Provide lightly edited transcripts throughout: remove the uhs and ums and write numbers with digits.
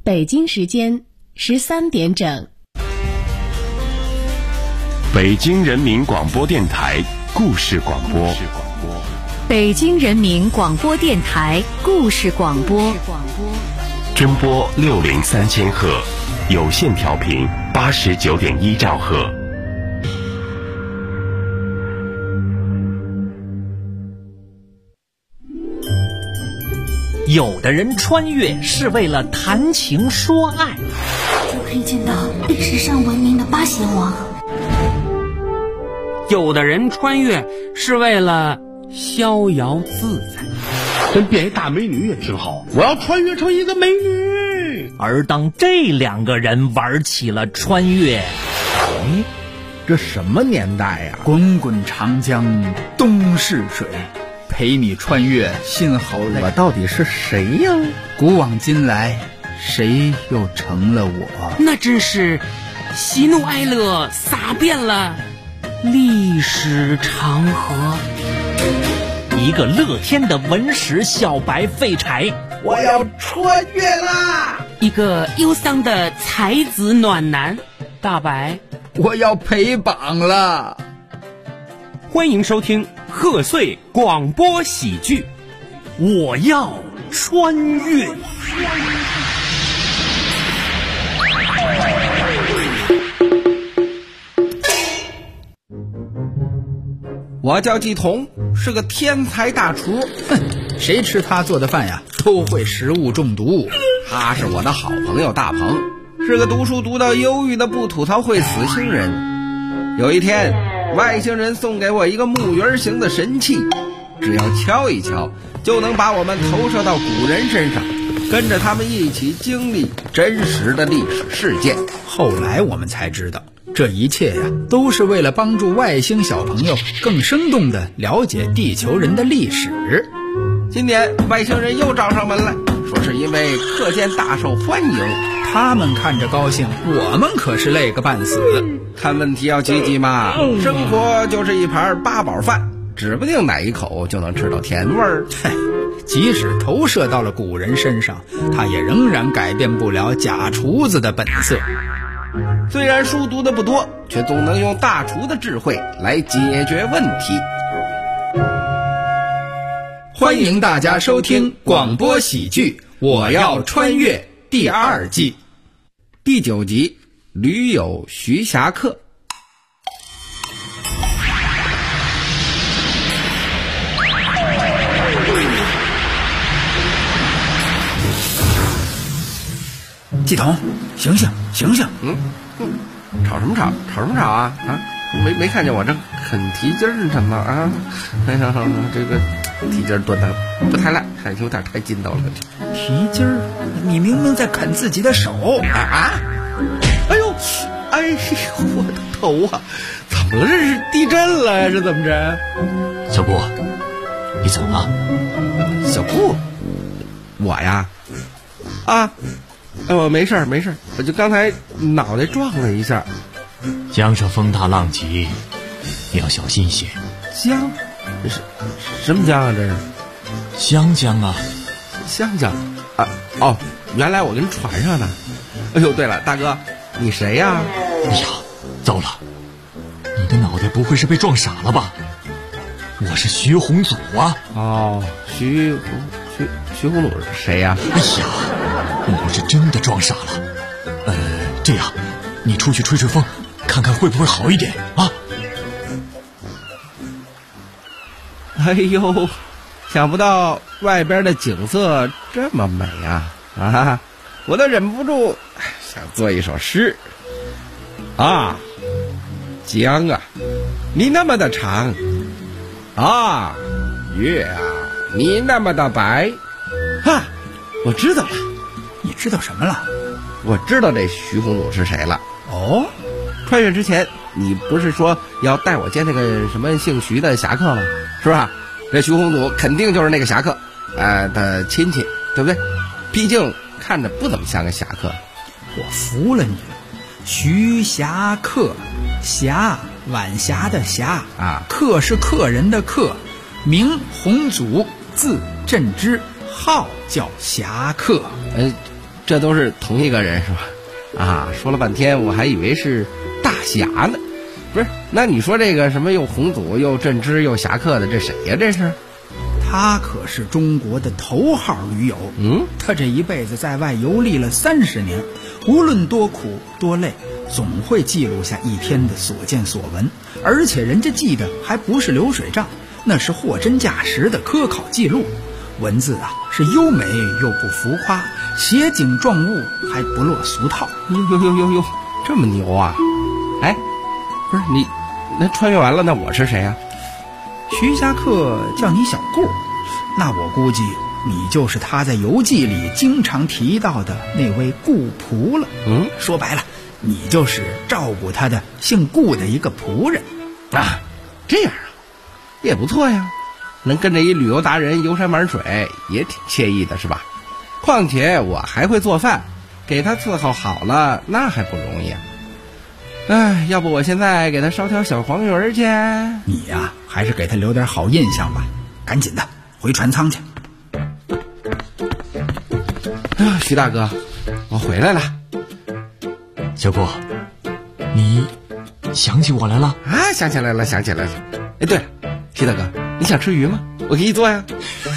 北京时间13点整。 北京人民广播电台故事广播。 北京人民广播电台故事广播。 真波603000赫，有线调频89.1兆赫。 有的人穿越是为了谈情说爱， 就可以见到历史上闻名的八贤王。 有的人穿越是为了逍遥自在， 真变一大美女也挺好，我要穿越成一个美女。 而当这两个人玩起了穿越， 这什么年代呀？ 滚滚长江东逝水，陪你穿越心好累。 我到底是谁呀？ 古往今来，谁又成了我？ 那真是喜怒哀乐洒遍了历史长河。 一个乐天的文史小白废柴， 我要穿越啦！ 一个忧伤的才子暖男大白， 我要陪榜了。 欢迎收听贺岁广播喜剧，我要穿越。 我叫季彤，是个天才大厨。 谁吃他做的饭呀，都会食物中毒。 他是我的好朋友大鹏，是个读书读到忧郁的不吐槽会死星人。有一天，外星人送给我一个木鱼形的神器，只要敲一敲，就能把我们投射到古人身上，跟着他们一起经历真实的历史事件。 后来我们才知道，这一切呀，都是为了帮助外星小朋友更生动地了解地球人的历史。 今年外星人又找上门来，说是因为课件大受欢迎。 他们看着高兴，我们可是累个半死。 看问题要积极嘛，生活就是一盘八宝饭，指不定哪一口就能吃到甜味儿。 即使投射到了古人身上，他也仍然改变不了假厨子的本色。 虽然书读的不多，却总能用大厨的智慧来解决问题。 欢迎大家收听广播喜剧《我要穿越》第2季第9集《驴友徐霞客》。 季彤，醒醒醒醒！ 吵什么吵？吵什么吵啊？没看见我这啃蹄筋儿什么啊？哎呀，这个蹄筋炖的不太烂，还有点太筋道了。 蹄筋儿？你明明在啃自己的手啊！ 哎呦，我的头啊！怎么了？这是地震了呀？是怎么着？ 小顾，你怎么了？ 小顾，我呀，我没事，我就刚才脑袋撞了一下。 江上风大浪急，你要小心些。 江？什么江啊？这是湘江啊。 湘江啊？哦，原来我跟船上呢。哎呦，对了，大哥，你谁呀？ 哎呀，糟了，你的脑袋不会是被撞傻了吧？我是徐宏祖啊。 哦，徐宏祖是谁呀？ 哎呀，我是真的撞傻了。这样，你出去吹吹风，看看会不会好一点啊？ 哎呦，想不到外边的景色这么美啊！我都忍不住想做一首诗啊。江啊，你那么的长啊，月啊，你那么的白啊！我知道了。 你知道什么了？ 我知道这徐宏祖是谁了。 哦， 穿越之前你不是说要带我见那个什么姓徐的侠客吗？是吧？这徐宏祖肯定就是那个侠客的亲戚，对不对？毕竟看着不怎么像个侠客。 我服了你了。徐霞客，霞晚霞的霞啊，客是客人的客，名宏祖，字振之，号叫侠客。 这都是同一个人是吧？啊，说了半天我还以为是大侠呢。不是，那你说这个什么又洪祖又镇之又侠客的，这谁呀？这是？ 他可是中国的头号驴友。他这一辈子在外游历了30年，无论多苦多累，总会记录下一天的所见所闻，而且人家记的还不是流水账，那是货真价实的科考记录。文字啊是优美又不浮夸，写景状物还不落俗套。 哟，这么牛啊！哎，不是你，那穿越完了，那我是谁啊？ 徐霞客叫你小顾，那我估计你就是他在游记里经常提到的那位顾仆了。说白了，你就是照顾他的姓顾的一个仆人啊。这样啊，也不错呀，能跟着一旅游达人游山玩水，也挺惬意的，是吧？况且我还会做饭，给他伺候好了，那还不容易啊。哎，要不我现在给他烧条小黄鱼儿去？ 你呀，还是给他留点好印象吧。赶紧的，回船舱去。 徐大哥，我回来了。 小顾，你想起我来了？ 啊，想起来了。哎，对了，徐大哥，你想吃鱼吗？我给你做呀。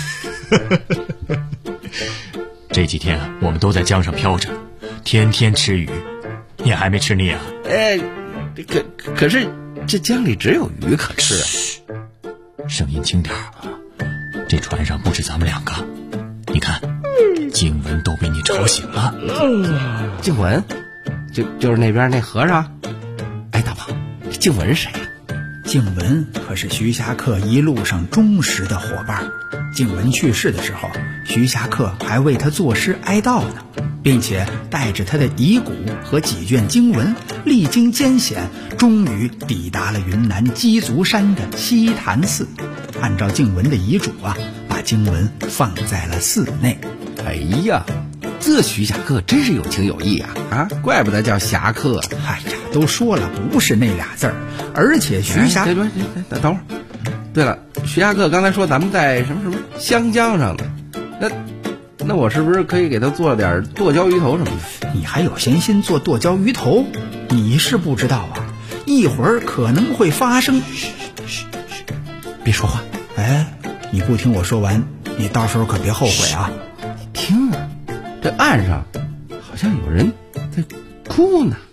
这几天我们都在江上漂着，天天吃鱼，你还没吃腻啊？ 可是这江里只有鱼可吃啊。 声音轻点啊！这船上不止咱们2个，你看，静文都被你吵醒了。 静文，就是那边那和尚。哎，大王，静文谁呀？ 静文可是徐霞客一路上忠实的伙伴。静文去世的时候，徐霞客还为他作诗哀悼呢，并且带着他的遗骨和几卷经文，历经艰险，终于抵达了云南鸡足山的西潭寺。按照静文的遗嘱啊，把经文放在了寺内。 哎呀，这徐霞客真是有情有义啊！怪不得叫侠客。 哎呀，都说了不是那俩字儿，而且徐霞…… 等会儿。对了，徐霞客刚才说咱们在什么湘江上呢，那我是不是可以给他做点剁椒鱼头什么的？ 你还有闲心做剁椒鱼头？你是不知道啊，一会儿可能会发生。 嘘，别说话。 哎，你不听我说完，你到时候可别后悔啊！ 你听啊，这岸上好像有人在哭呢。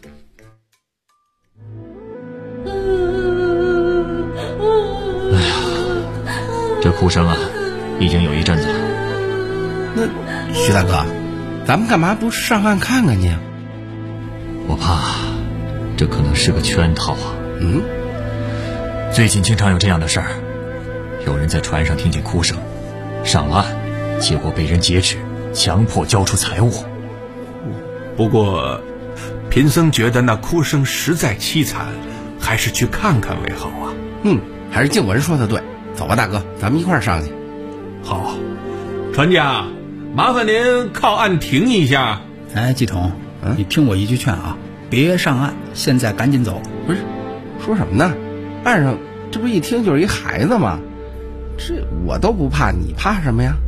这哭声啊，已经有一阵子了。 那徐大哥，咱们干嘛不上岸看看去？ 我怕这可能是个圈套啊。最近经常有这样的事儿，有人在船上听见哭声，上了岸，结果被人劫持，强迫交出财物。 不过贫僧觉得那哭声实在凄惨，还是去看看为好啊。 还是静文说的对。走吧，大哥，咱们一块儿上去。 好，船家，麻烦您靠岸停一下。 哎，季统，你听我一句劝啊，别上岸，现在赶紧走。 不是，说什么呢？岸上这不一听就是一孩子吗？这我都不怕，你怕什么呀？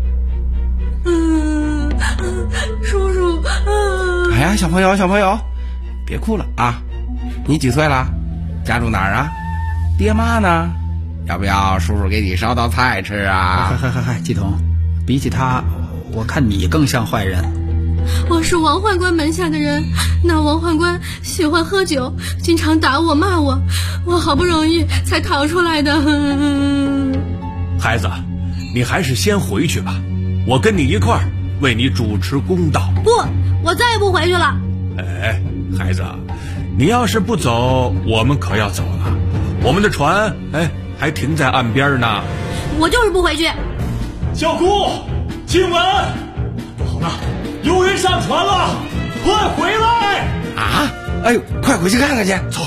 叔叔。 哎呀，小朋友，别哭了啊！你几岁了？家住哪儿啊？爹妈呢？要不要叔叔给你烧道菜吃啊？ 嗨，季统，比起他，我看你更像坏人。 我是王宦官门下的人，那王宦官喜欢喝酒，经常打我骂我，我好不容易才逃出来的。 孩子，你还是先回去吧，我跟你一块儿为你主持公道。 不，我再也不回去了。 哎，孩子，你要是不走，我们可要走了。我们的船，还停在岸边呢。 我就是不回去。 小姑，静文，不好了，有人上船了，快回来！ 啊！哎呦，快回去看看去。走。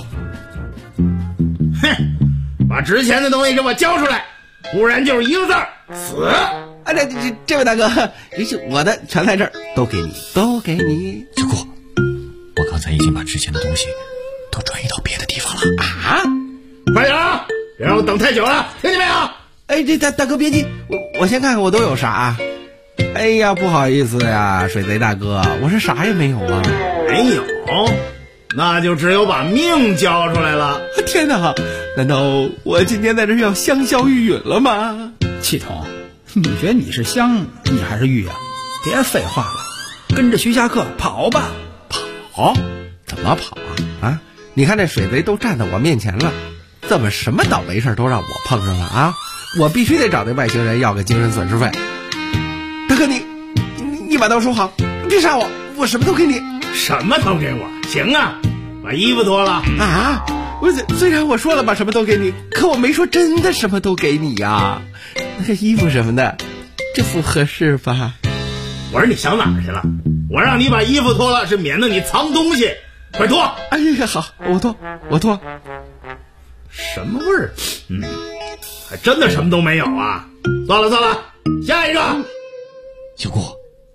把值钱的东西给我交出来，不然就是一个字儿死。 哎，这位大哥，我的全在这儿，都给你。 小顾，我刚才已经把值钱的东西都转移到别的地方了。 啊！ 快点啊！别让我等太久了，听见没有？ 哎，这大哥别急，我先看看我都有啥啊。 哎呀，不好意思呀，水贼大哥，我是啥也没有啊。 没有？那就只有把命交出来了。 天哪，难道我今天在这要香消玉殒了吗？ 系统，你觉得你是香，你还是玉啊？别废话了，跟着徐霞客跑吧。 跑？怎么跑啊？啊，你看这水贼都站在我面前了，怎么什么倒霉事都让我碰上了啊？我必须得找那外星人要个精神损失费。大哥，你把刀收好，别杀我，我什么都给你。 什么都给我？行啊，把衣服脱了啊！虽然我说了把什么都给你，可我没说真的什么都给你呀。那个衣服什么的，这不合适吧？ 我说你想哪儿去了？我让你把衣服脱了，是免得你藏东西。快脱！ 哎呀，好，我脱。 什么味儿？还真的什么都没有啊！算了，下一个。 小顾，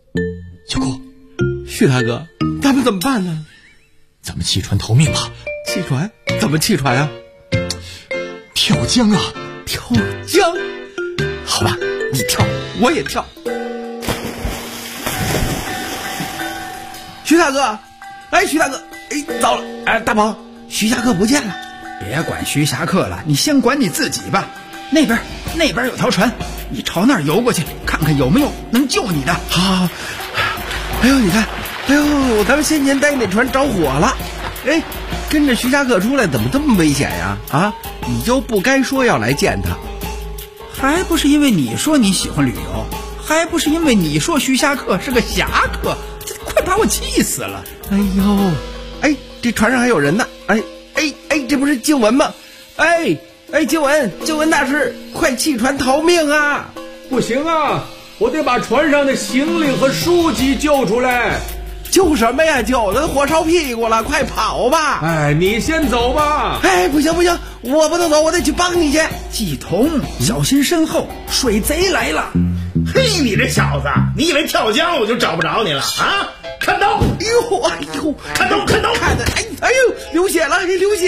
徐大哥，咱们怎么办呢？ 咱们弃船逃命吧。 弃船？怎么弃船啊？ 跳江啊！ 跳江？好吧，你跳，我也跳。徐大哥，徐大哥，糟了，大鹏，徐霞客不见了。 别管徐霞客了，你先管你自己吧。那边有条船，你朝那儿游过去，看看有没有能救你的。 好。哎呦，你看，咱们先前待那船着火了。跟着徐霞客出来怎么这么危险呀？啊，你就不该说要来见他。 还不是因为你说你喜欢旅游，还不是因为你说徐霞客是个侠客，这快把我气死了。 哎呦，这船上还有人呢。这不是静雯吗？静雯大师，快弃船逃命啊！ 不行啊，我得把船上的行李和书籍救出来。 救什么呀？救人火烧屁股了，快跑吧！ 你先走吧。 不行，我不能走，我得去帮你去。 季童，小心身后，水贼来了！ 嘿，你这小子，你以为跳江我就找不着你了啊？看刀！ 哎呦， 看刀！ 看的，流血了！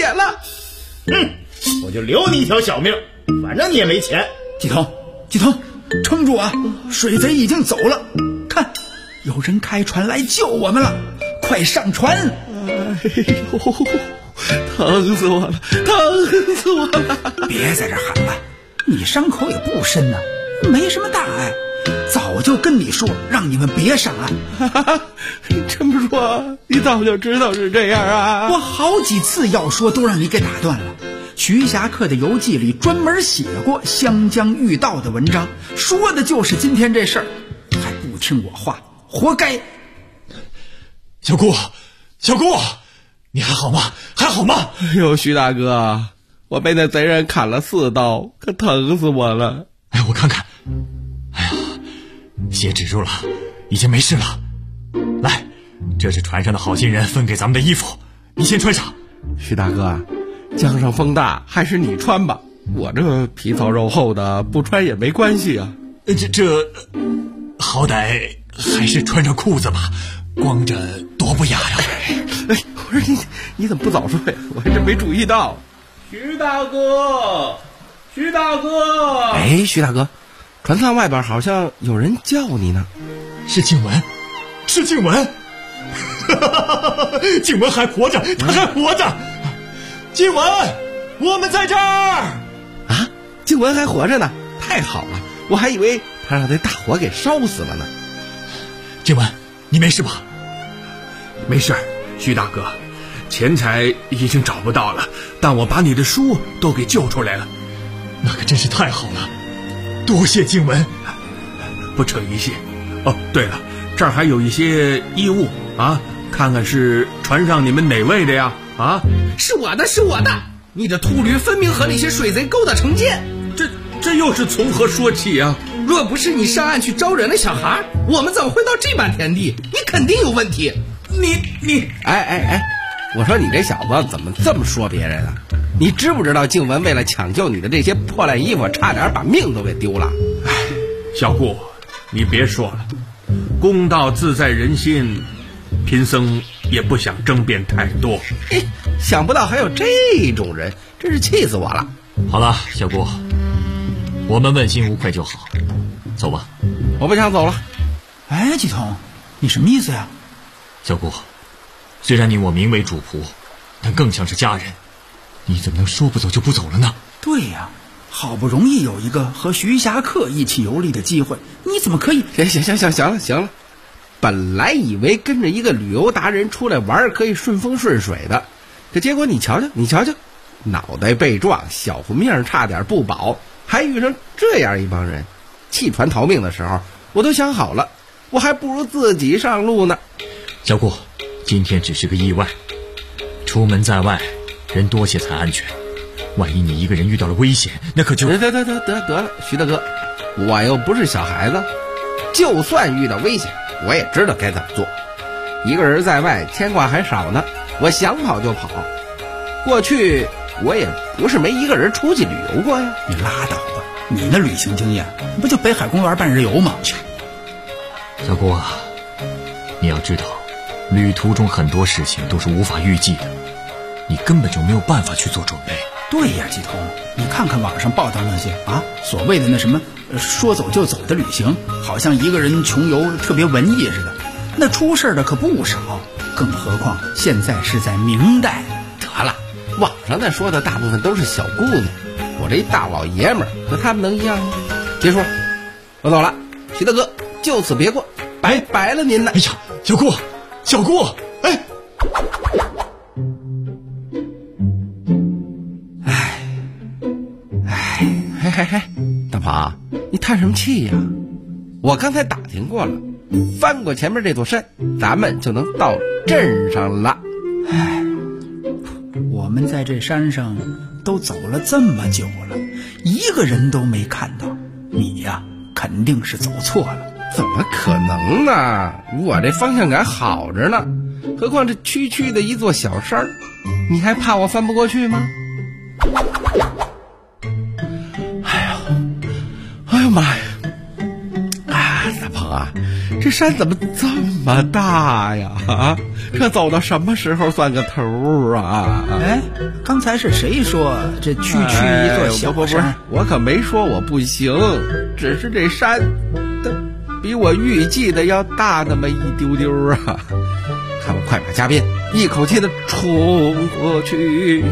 我就留你一条小命，反正你也没钱。 季童，撑住啊！水贼已经走了，看，有人开船来救我们了，快上船！ 疼死我了！ 别在这喊了，你伤口也不深呐，没什么大碍。早就跟你说，让你们别上岸。 这么说，你早就知道是这样啊？ 我好几次要说，都让你给打断了。徐霞客的游记里专门写过湘江遇到的文章，说的就是今天这事儿，还不听我话，活该。 小顾，你还好吗？ 哎呦，徐大哥，我被那贼人砍了4刀，可疼死我了。 我看看，血止住了，已经没事了。来，这是船上的好心人分给咱们的衣服，你先穿上。 徐大哥，江上风大，还是你穿吧，我这皮糙肉厚的，不穿也没关系啊。 这好歹还是穿上裤子吧，光着多不雅呀。 我说你怎么不早说呀？我还真没注意到。 徐大哥，徐大哥， 船舱外边好像有人叫你呢。 是静雯，静雯还活着，她还活着。静雯，我们在这儿啊！静雯还活着呢，太好了，我还以为她让那大火给烧死了呢。 静雯，你没事吧？ 没事，徐大哥，钱财已经找不到了，但我把你的书都给救出来了。 那可真是太好了，多谢静雯。 不成一谢。哦，对了，这儿还有一些衣物啊，看看是船上你们哪位的呀？啊， 是我的，你的秃驴分明和那些水贼勾搭成奸， 这又是从何说起啊？ 若不是你上岸去招惹那小孩，我们怎么会到这般田地？你肯定有问题。你，我说你这小子怎么这么说别人啊？你知不知道静雯为了抢救你的这些破烂衣服，差点把命都给丢了？ 小顾，你别说了，公道自在人心，贫僧也不想争辩太多。 想不到还有这种人，真是气死我了。 好了，小顾，我们问心无愧就好，走吧。 我不想走了， 哎，季童，你什么意思呀？ 小姑，虽然你我名为主仆，但更像是家人，你怎么能说不走就不走了呢？ 对呀，好不容易有一个和徐霞客一起游历的机会，你怎么可以？ 行了，本来以为跟着一个旅游达人出来玩可以顺风顺水的，可结果你瞧瞧，脑袋被撞，小命差点不保，还遇上这样一帮人，弃船逃命的时候，我都想好了，我还不如自己上路呢。 小姑，今天只是个意外，出门在外，人多些才安全。万一你一个人遇到了危险，那可就…… 得了，徐大哥，我又不是小孩子，就算遇到危险，我也知道该怎么做。一个人在外，牵挂还少呢，我想跑就跑。过去我也不是没一个人出去旅游过呀。 你拉倒吧，你那旅行经验不就北海公园半日游吗？ 小姑啊，你要知道，旅途中很多事情都是无法预计的，你根本就没有办法去做准备。 对呀，季童，你看看网上报道那些所谓的那什么说走就走的旅行，好像一个人穷游特别文艺似的，那出事的可不少。更何况现在是在明代。 得了，网上那说的大部分都是小姑娘，我这一大老爷们儿和他们能一样吗？别说，我走了，徐大哥，就此别过，白了您了。 哎呀，小姑，哎。 嘿，大宝，你叹什么气呀？我刚才打听过了，翻过前面这座山，咱们就能到镇上了。 我们在这山上都走了这么久了，一个人都没看到，你呀，肯定是走错了。 怎么可能呢？我这方向感好着呢，何况这区区的一座小山，你还怕我翻不过去吗？哎呦妈呀！大鹏啊，这山怎么这么大呀？这走到什么时候算个头啊？ 哎，刚才是谁说这区一座小山？ 不，我可没说我不行，只是这山比我预计的要大那么一丢丢啊！看我快马加鞭，一口气的冲过去。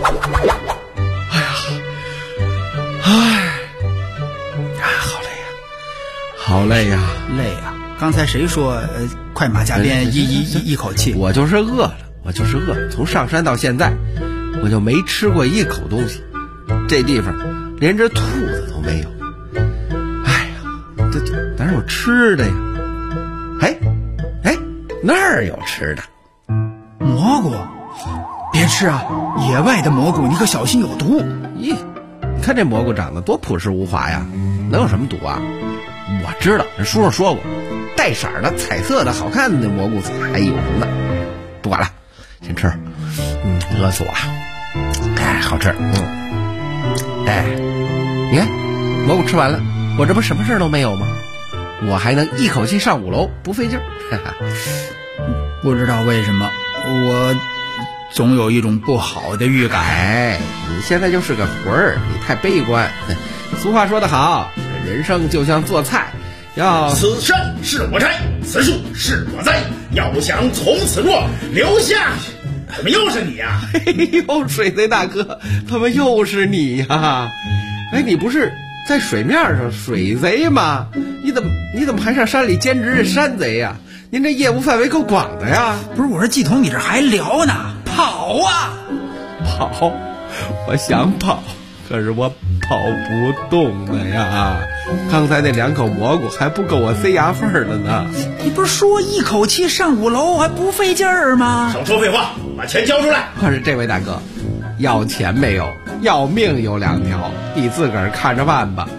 好累呀！ 累呀！刚才谁说快马加鞭一口气？ 我就是饿了。从上山到现在，我就没吃过一口东西。这地方连只兔子都没有。哎呀，这哪有吃的呀？哎，那儿有吃的。 蘑菇，别吃啊！野外的蘑菇，你可小心有毒。 咦，你看这蘑菇长得多朴实无华呀，能有什么毒啊？我知道，人书上说过，带色的、彩色的、好看的蘑菇才有呢。不管了，先吃。饿死我了。哎，好吃。哎，你看，蘑菇吃完了，我这不什么事都没有吗？我还能一口气上5楼，不费劲儿。 不知道为什么，我总有一种不好的预感。 哎，你现在就是个魂儿，你太悲观。俗话说得好，人生就像做菜，要此山是我摘，此树是我栽，要想从此若留下去。怎么又是你呀？ 呦，水贼大哥，怎么又是你呀？哎，你不是在水面上水贼吗？你怎么还上山里兼职这山贼呀？您这业务范围够广的呀。 不是，我说季童，你这还聊呢？跑啊！ 跑，我想跑，可是我跑不动了呀！刚才那2口蘑菇还不够我塞牙缝的呢。 你不是说一口气上5楼还不费劲儿吗？ 少说废话，把钱交出来！ 可是这位大哥，要钱没有，要命有2条，你自个儿看着办吧。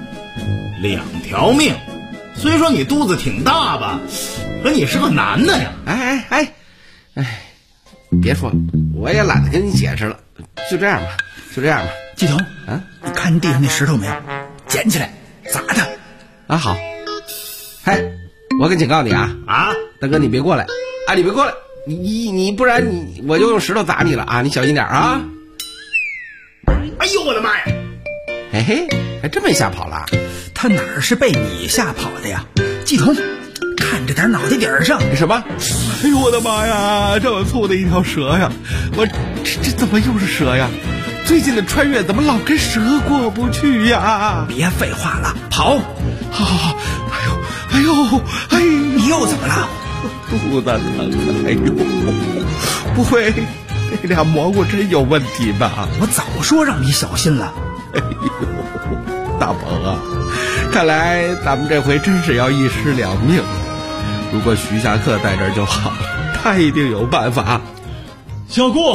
2条命，虽说你肚子挺大吧，可你是个男的呀！ 哎，别说了，我也懒得跟你解释了，就这样吧。 季童，你看地上那石头没有？捡起来砸他！ 啊，好。嘿，我可警告你啊！大哥你别过来啊！你别过来，你不然我就用石头砸你了啊！你小心点啊！ 哎呦我的妈呀！ 嘿嘿，还真没吓跑了。 他哪儿是被你吓跑的呀？季童， 看着点脑袋顶上。 什么？哎呦我的妈呀，这么粗的一条蛇呀！这怎么又是蛇呀？最近的穿越怎么老跟蛇过不去呀？ 别废话了，跑！ 好，哎呦， 你又怎么了？ 肚子疼，哎呦，不会那俩蘑菇真有问题吧？ 我早说让你小心了。 哎呦，大鹏啊，看来咱们这回真是要一尸两命。如果徐霞客在这儿就好了，他一定有办法。 小姑，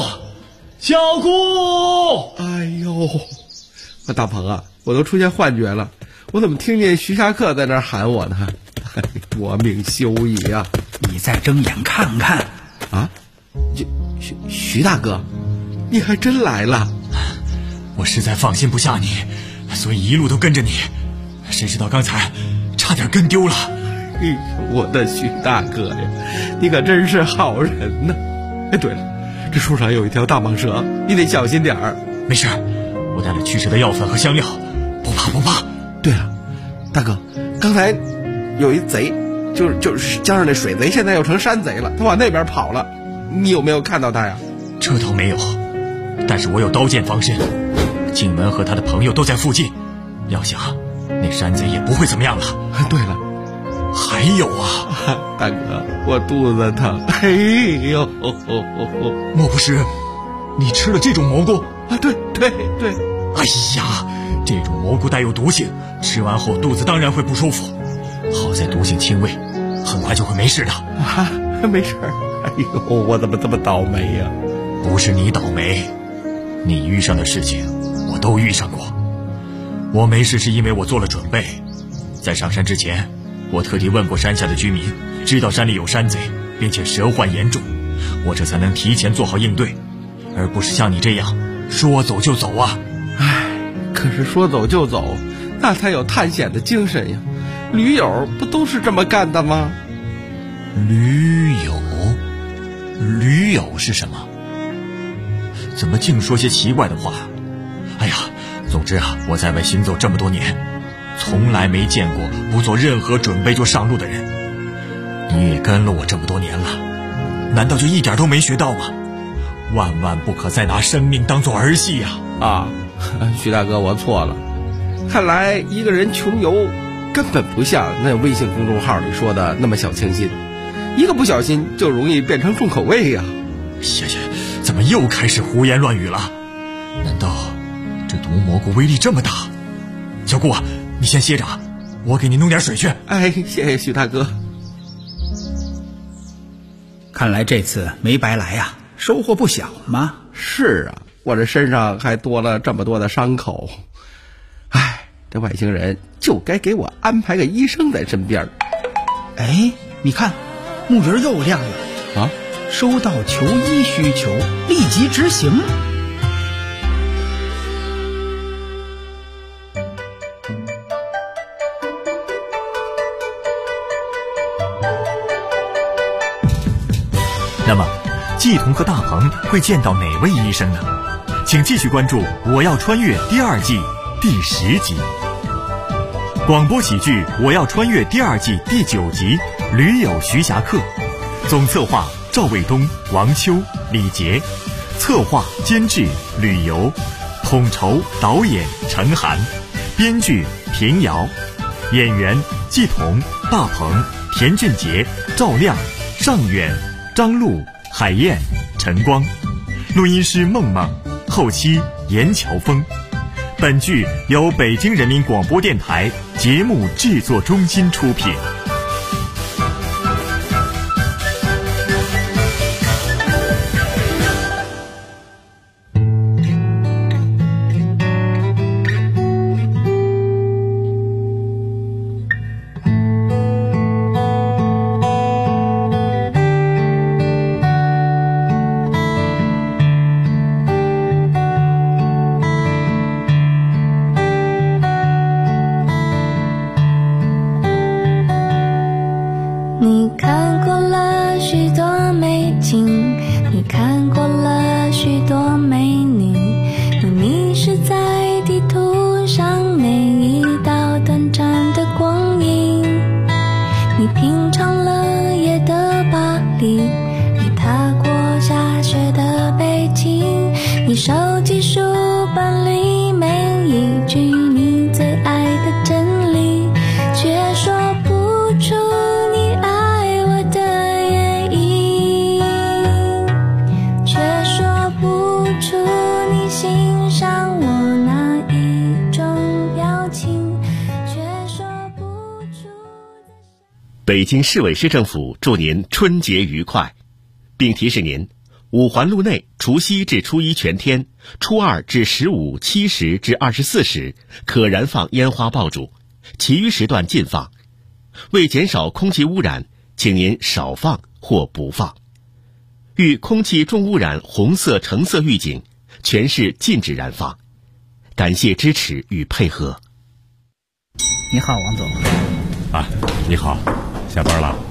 哎呦，大鹏啊，我都出现幻觉了，我怎么听见徐霞客在那儿喊我呢？我命休矣啊！ 你再睁眼看看啊！徐大哥，你还真来了！ 我实在放心不下你，所以一路都跟着你，谁知道刚才差点跟丢了。 哎呦，我的徐大哥呀，你可真是好人呢！哎，对了，这树上有一条大蟒蛇，你得小心点儿。 没事，我带了驱蛇的药粉和香料，不怕。 对了，大哥，刚才有一贼，就是江上那水贼，现在又成山贼了，他往那边跑了，你有没有看到他呀？ 这倒没有，但是我有刀剑防身，静文和他的朋友都在附近，要想那山贼也不会怎么样了。 对了， 还有啊， 大哥，我肚子疼。哎呦， 莫不是你吃了这种蘑菇啊？对。 哎呀，这种蘑菇带有毒性，吃完后肚子当然会不舒服。好在毒性轻微，很快就会没事的。 啊，没事。哎呦，我怎么这么倒霉呀？ 不是你倒霉，你遇上的事情我都遇上过。我没事是因为我做了准备，在上山之前，我特地问过山下的居民，知道山里有山贼，并且蛇患严重，我这才能提前做好应对，而不是像你这样说走就走啊。 唉，可是说走就走，那才有探险的精神呀。驴友不都是这么干的吗？ 驴友是什么？怎么净说些奇怪的话？哎呀，总之啊，我在外行走这么多年，从来没见过不做任何准备就上路的人。你也跟了我这么多年了，难道就一点都没学到吗？万万不可再拿生命当作儿戏呀！ 啊，徐大哥，我错了。看来一个人穷游根本不像那微信公众号里说的那么小清新，一个不小心就容易变成重口味呀。 怎么又开始胡言乱语了？难道这毒蘑菇威力这么大？小顾啊，你先歇着，我给你弄点水去。 哎，谢谢徐大哥。 看来这次没白来呀，收获不小嘛。 是啊，我这身上还多了这么多的伤口。哎，这外星人就该给我安排个医生在身边。 哎，你看，木鱼又亮了啊！ 收到求医需求，立即执行。 那么季彤和大鹏会见到哪位医生呢？请继续关注《我要穿越》第2季第10集。广播喜剧《我要穿越》第2季第9集《驴友徐霞客》，总策划赵卫东、王秋、李杰，策划监制吕游，统筹导演陈寒，编剧平遥，演员季彤、大鹏、田俊杰、赵亮、尚远、张璐、海燕、陈光，录音师梦梦，后期严乔峰。本剧由北京人民广播电台节目制作中心出品。 踏过下雪的北京，你手机书本里每一句你最爱的真理，却说不出你爱我的原因，却说不出你欣赏我哪一种表情，却说不出。 北京市委市政府祝您春节愉快，并提示您，五环路内除夕至初一全天，初二至15、7时至24时可燃放烟花爆竹，其余时段禁放。为减少空气污染，请您少放或不放。遇空气重污染红色、橙色预警，全市禁止燃放。感谢支持与配合。 你好，王总。 啊，你好，下班了。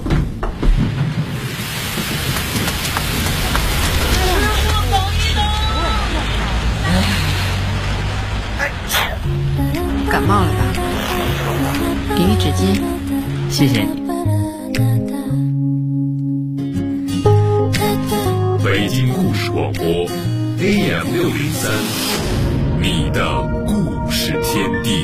感冒了吧？给你纸巾，谢谢你。 北京故事广播 AM603，你的故事天地。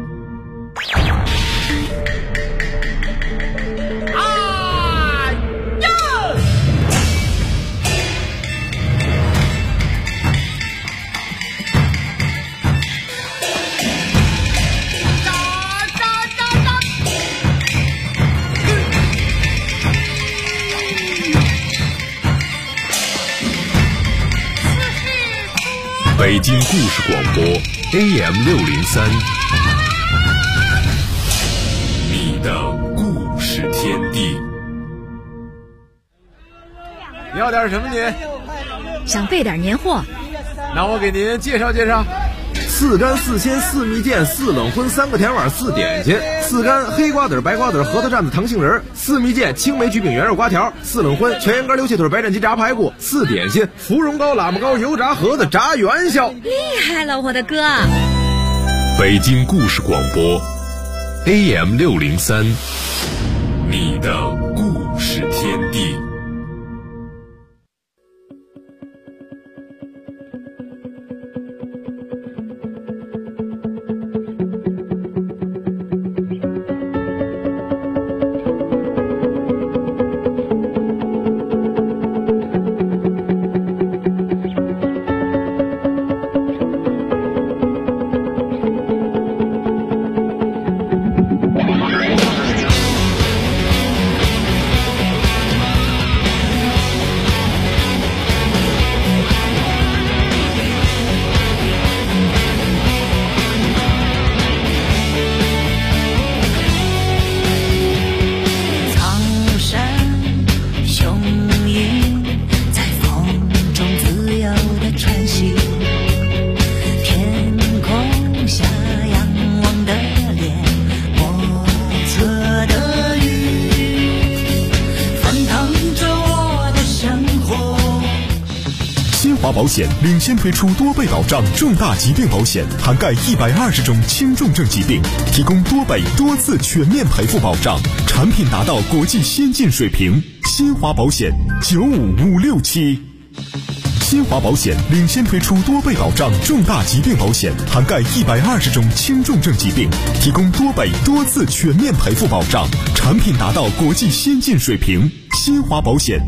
北京故事广播 AM603，你的故事天地。 你要点什么您？ 想备点年货， 那我给您介绍介绍。 4干4鲜4蜜饯4冷荤3个甜碗4点心，4干黑瓜子白瓜子核桃蘸子糖杏仁，4蜜饯青梅焗饼圆肉瓜条，4冷荤全羊肝溜切腿白斩鸡炸排骨，4点心芙蓉糕喇嘛糕油炸盒子炸元宵。 厉害了我的哥！ 北京故事广播 AM603，你的故事天地。 保险领先推出多倍保障重大疾病保险，涵盖120种轻重症疾病，提供多倍多次全面赔付保障，产品达到国际先进水平。新华保险95567。新华保险领先推出多倍保障重大疾病保险，涵盖120种轻重症疾病，提供多倍多次全面赔付保障，产品达到国际先进水平。新华保险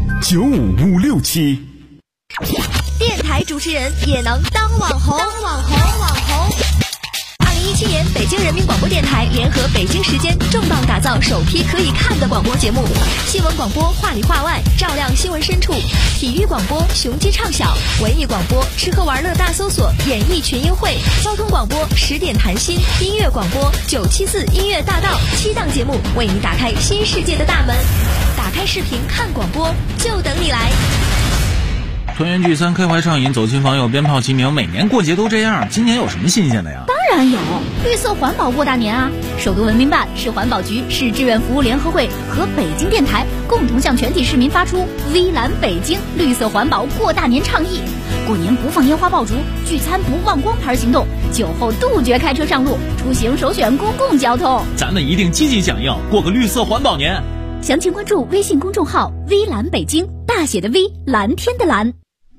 95567。 电台主持人也能当网红。2017年，北京人民广播电台联合北京时间重磅打造首批可以看的广播节目：新闻广播话里话外，照亮新闻深处；体育广播雄鸡唱晓；文艺广播吃喝玩乐大搜索，演艺群英会；交通广播10点谈心；音乐广播974音乐大道。7档节目为你打开新世界的大门。打开视频看广播，就等你来。 团圆聚餐，开怀畅饮，走亲访友，鞭炮齐鸣，每年过节都这样，今年有什么新鲜的呀？ 当然有，绿色环保过大年啊！首都文明办、市环保局、市志愿服务联合会和北京电台共同向全体市民发出微蓝北京绿色环保过大年倡议。过年不放烟花爆竹，聚餐不忘光牌行动，酒后杜绝开车上路，出行首选公共交通。 咱们一定积极响应，过个绿色环保年。 详情关注微信公众号微蓝北京，大写的 V， 蓝天的蓝。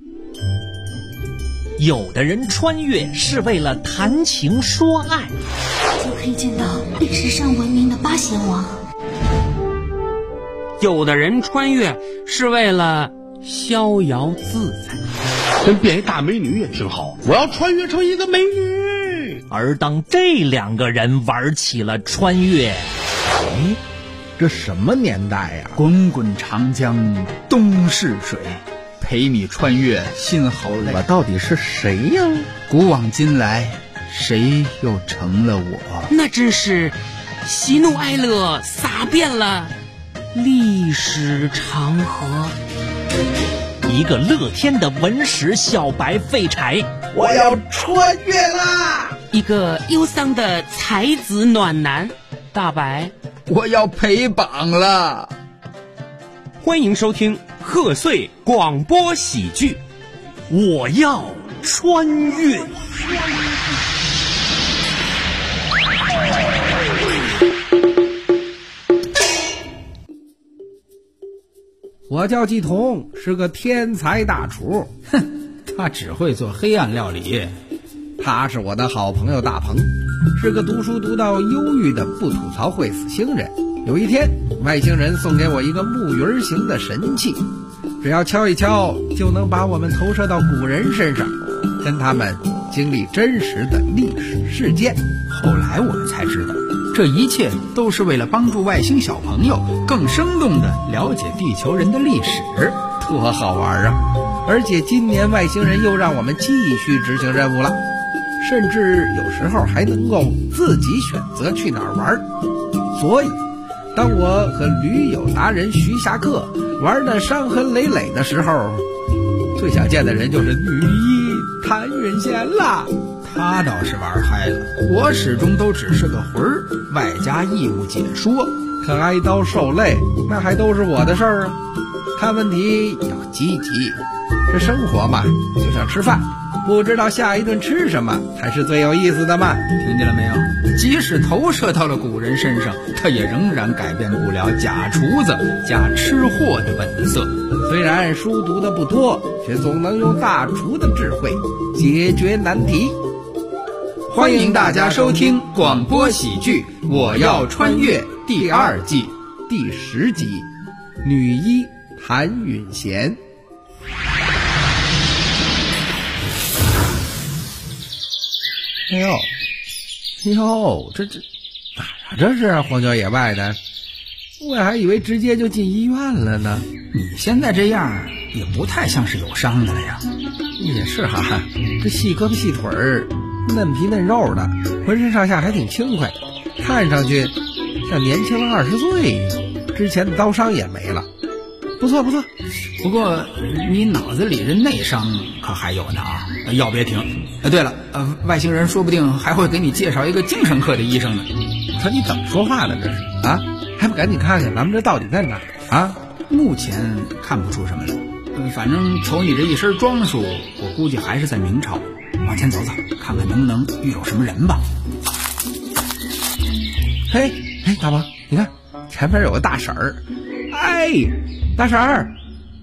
有的人穿越是为了谈情说爱， 就可以见到历史上闻名的八贤王。 有的人穿越是为了逍遥自在， 跟变一大美女也挺好，我要穿越成一个美女。 而当这两个人玩起了穿越， 这什么年代呀？ 滚滚长江东逝水，陪你穿越心好累。 我到底是谁呀？ 古往今来，谁又成了我？ 那真是喜怒哀乐洒遍了历史长河。 一个乐天的文史小白废柴， 我要穿越啦！ 一个忧伤的才子暖男大白， 我要陪榜了。 欢迎收听贺岁广播喜剧《我要穿越》。 我叫季童，是个天才大厨。 哼，他只会做黑暗料理。 他是我的好朋友大鹏，是个读书读到忧郁的不吐槽会死星人。有一天，外星人送给我一个木鱼形的神器，只要敲一敲，就能把我们投射到古人身上，跟他们经历真实的历史事件。 后来我们才知道，这一切都是为了帮助外星小朋友更生动地了解地球人的历史， 多好玩啊！而且今年外星人又让我们继续执行任务了，甚至有时候还能够自己选择去哪儿玩。所以当我和驴友达人徐霞客玩得伤痕累累的时候，最想见的人就是女一谭允贤啦。 他倒是玩嗨了，我始终都只是个魂儿，外加义务解说。 可挨刀受累那还都是我的事儿啊。看问题要积极，这生活嘛就像吃饭，不知道下一顿吃什么才是最有意思的嘛。 听见了没有？即使投射到了古人身上，他也仍然改变不了假厨子加吃货的本色。 虽然书读的不多，却总能用大厨的智慧解决难题。 欢迎大家收听广播喜剧《我要穿越》第2季第10集，女一谭允贤。哎呦，这哪啊？这是荒郊野外的，我还以为直接就进医院了呢。 你现在这样也不太像是有伤的了呀。 也是哈，这细胳膊细腿儿，嫩皮嫩肉的，浑身上下还挺轻快，看上去像年轻了20岁，之前的刀伤也没了，不错。 不过你脑子里的内伤可还有呢啊，药别停。对了，外星人说不定还会给你介绍一个精神科的医生呢。 可你怎么说话呢？这是啊，还不赶紧看看咱们这到底在哪啊？ 目前看不出什么来，反正瞅你这一身装束，我估计还是在明朝。往前走，看看能不能遇到什么人吧。 嘿，大妈，你看前面有个大婶儿。哎，大婶儿。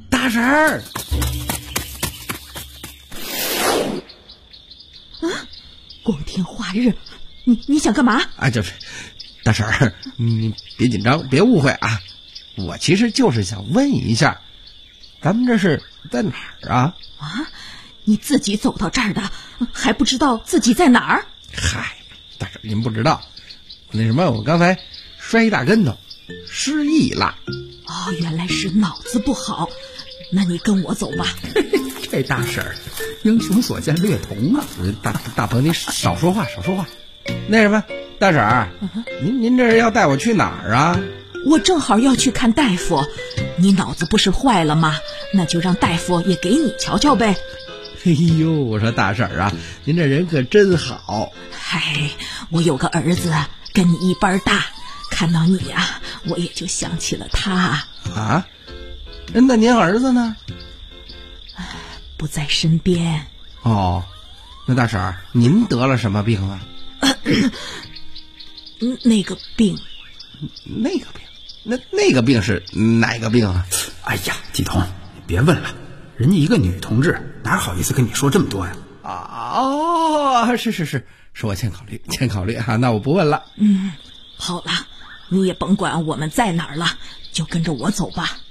啊，光天化日，你想干嘛？ 啊，就是大婶儿，你别紧张，别误会啊。我其实就是想问一下，咱们这是在哪儿啊？ 啊，你自己走到这儿的，还不知道自己在哪儿？ 嗨，大婶您不知道，我刚才摔一大跟头，失忆了。 哦，原来是脑子不好，那你跟我走吧。 这大婶儿，英雄所见略同啊。 大鹏，你少说话。那大婶儿，您这是要带我去哪儿啊？ 我正好要去看大夫，你脑子不是坏了吗？那就让大夫也给你瞧瞧呗。 哎呦，我说大婶儿啊，您这人可真好。 嗨，我有个儿子跟你一般大，看到你呀，我也就想起了他。 啊？那您儿子呢？ 不在身边。 哦，那大婶儿，您得了什么病啊？ 那个病。 那个病是哪个病啊？ 哎呀，季彤，你别问了，人家一个女同志哪好意思跟你说这么多呀？ 是我欠考虑啊，那我不问了。 好了，你也甭管我们在哪儿了，就跟着我走吧。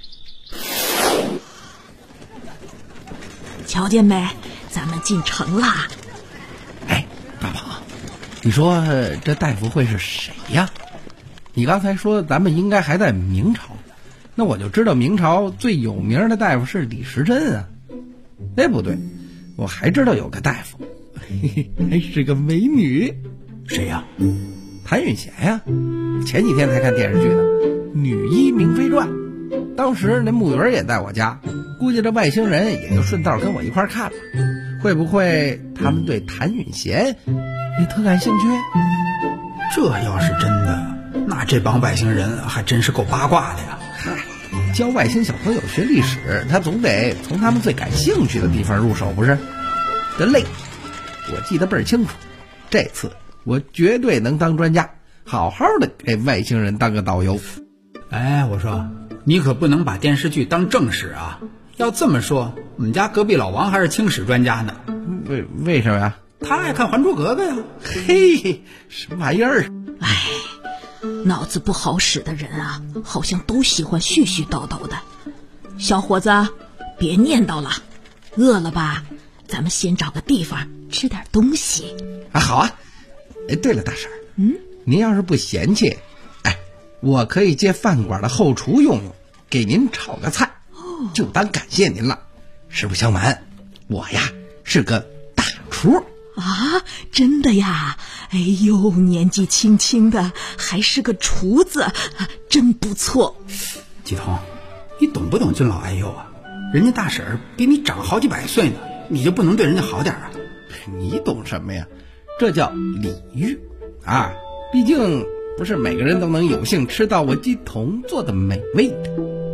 瞧见没？咱们进城啦！ 哎，大宝，你说这大夫会是谁呀？你刚才说咱们应该还在明朝，那我就知道明朝最有名的大夫是李时珍啊。哎，不对，我还知道有个大夫，还是个美女。 谁呀？ 谭允贤呀。前几天才看电视剧呢，《女医明妃传》，当时那木鱼也在我家，估计这外星人也就顺道跟我一块看了。会不会他们对谭允贤也特感兴趣？ 这要是真的，那这帮外星人还真是够八卦的呀。 教外星小朋友学历史，他总得从他们最感兴趣的地方入手，不是？得嘞，我记得倍儿清楚，这次我绝对能当专家，好好的给外星人当个导游。 哎，我说你可不能把电视剧当正史啊！要这么说，我们家隔壁老王还是清史专家呢。 为什么呀？ 他爱看《还珠格格》呀。 嘿，什么玩意儿？ 哎，脑子不好使的人啊，好像都喜欢絮絮叨叨的。小伙子，别念叨了，饿了吧？咱们先找个地方吃点东西。 啊，好啊。哎，对了，大婶，您要是不嫌弃，我可以借饭馆的后厨用用，给您炒个菜，就当感谢您了。实不相瞒，我呀是个大厨啊！真的呀？哎呦，年纪轻轻的还是个厨子，真不错。 季彤，你懂不懂尊老爱幼啊？人家大婶儿比你长好几百岁呢，你就不能对人家好点啊？ 你懂什么呀？这叫礼遇啊！毕竟不是每个人都能有幸吃到我季彤做的美味的。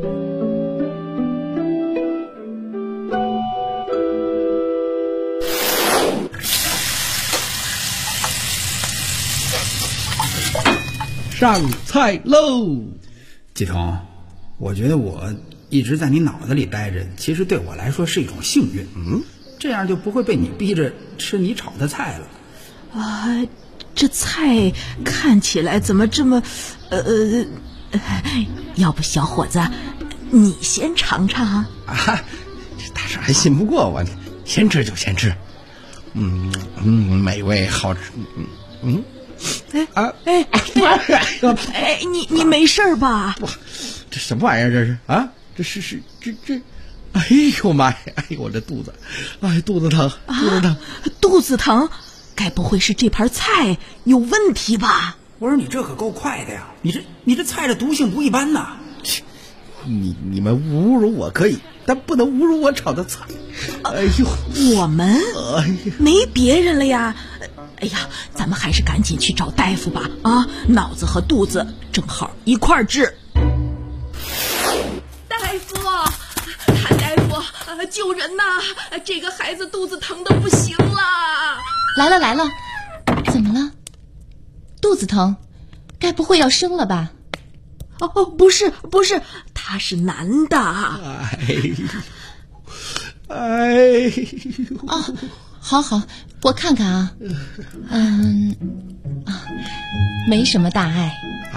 上菜喽！ 季彤，我觉得我一直在你脑子里待着，其实对我来说是一种幸运。这样就不会被你逼着吃你炒的菜了。 这菜看起来怎么这么……要不小伙子，你先尝尝啊！ 这大婶还信不过我，先吃就先吃。美味好吃。 你没事吧？ 不，这什么玩意儿？这是啊？这是这，哎呦妈呀！哎呦我这肚子，肚子疼， 肚子疼，该不会是这盘菜有问题吧？ 我说你这可够快的呀！你这菜的毒性不一般呐！ 你们侮辱我可以，但不能侮辱我炒的菜。哎呦， 我们没别人了呀！哎呀，咱们还是赶紧去找大夫吧！啊，脑子和肚子正好一块治。 大夫，谭大夫，救人呐！这个孩子肚子疼得不行了。 来了，怎么了？肚子疼，该不会要生了吧？ 不是，他是男的。 好，我看看啊。没什么大碍。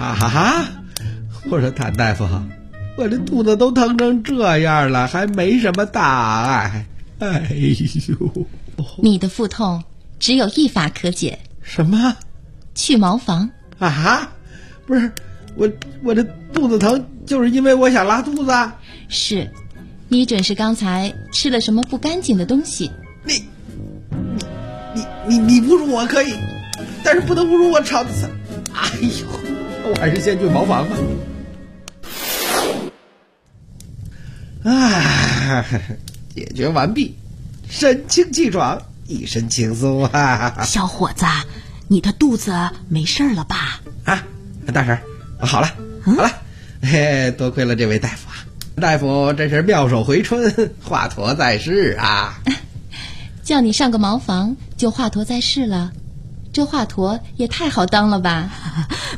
我说谭大夫，我这肚子都疼成这样了，还没什么大碍。哎呦， 你的腹痛只有一法可解。 什么？ 去茅房。 不是，我这肚子疼就是因为我想拉肚子。 是，你准是刚才吃了什么不干净的东西。 你侮辱我可以，但是不能侮辱我炒的菜。哎呦，我还是先去茅房吧。解决完毕，神清气爽，一身轻松啊！ 小伙子，你的肚子没事了吧？ 大婶，好了，多亏了这位大夫啊！大夫真是妙手回春，华佗在世啊！ 叫你上个茅房就华佗在世了，这华佗也太好当了吧？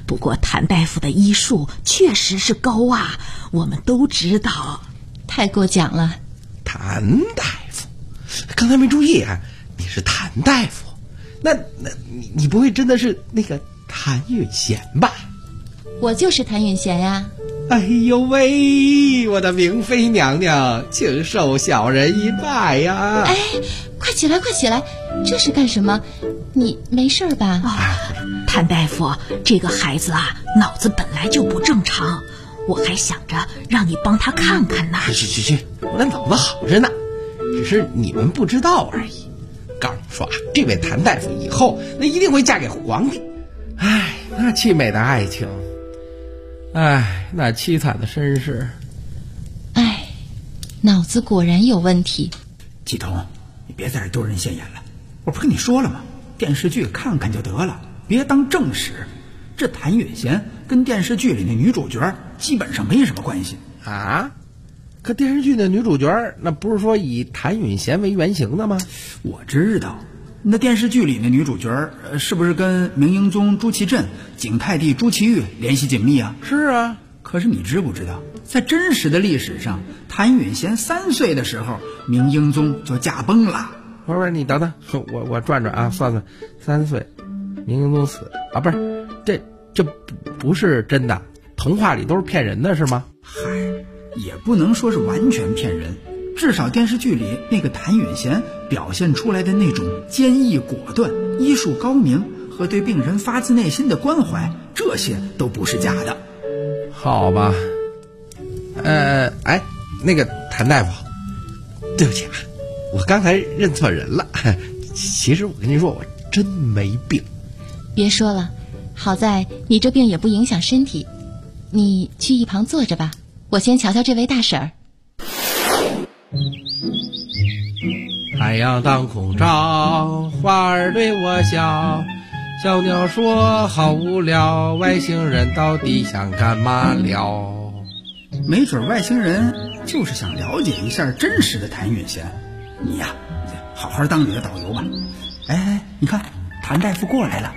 不过谭大夫的医术确实是高啊，我们都知道。 太过奖了。 谭大夫，刚才没注意啊，你是谭大夫，那你不会真的是那个谭允贤吧？ 我就是谭允贤呀。 哎呦喂，我的明妃娘娘，请受小人一拜呀！ 哎，快起来，快起来，这是干什么？你没事吧？ 谭大夫，这个孩子啊，脑子本来就不正常，我还想着让你帮他看看呢。 去，我的脑子好着呢，只是你们不知道而已。告诉你说啊，这位谭大夫以后那一定会嫁给皇帝。哎，那凄美的爱情，哎，那凄惨的身世， 哎，脑子果然有问题。 季彤，你别在这丢人现眼了，我不是跟你说了吗？电视剧看看就得了，别当正史。这谭允贤跟电视剧里的女主角基本上没什么关系啊。可电视剧的女主角那不是说以谭允贤为原型的吗？ 我知道，那电视剧里的女主角是不是跟明英宗朱祁镇、景泰帝朱祁钰联系紧密啊？ 是啊。 可是你知不知道，在真实的历史上，谭允贤3岁的时候，明英宗就驾崩了。 不是，你等等，我转啊，算3岁，明英宗死啊，不是，这不是真的，童话里都是骗人的是吗？ 嗨，也不能说是完全骗人，至少电视剧里那个谭允贤表现出来的那种坚毅果断、医术高明和对病人发自内心的关怀，这些都不是假的。 好吧，哎，那个谭大夫，对不起啊，我刚才认错人了。其实我跟你说，我真没病。 别说了，好在你这病也不影响身体。你去一旁坐着吧，我先瞧瞧这位大婶儿。 太阳当空照，花儿对我笑，小鸟说好无聊，外星人到底想干嘛了？ 没准外星人就是想了解一下真实的谭允贤。你呀，好好当你的导游吧。哎，你看谭大夫过来了。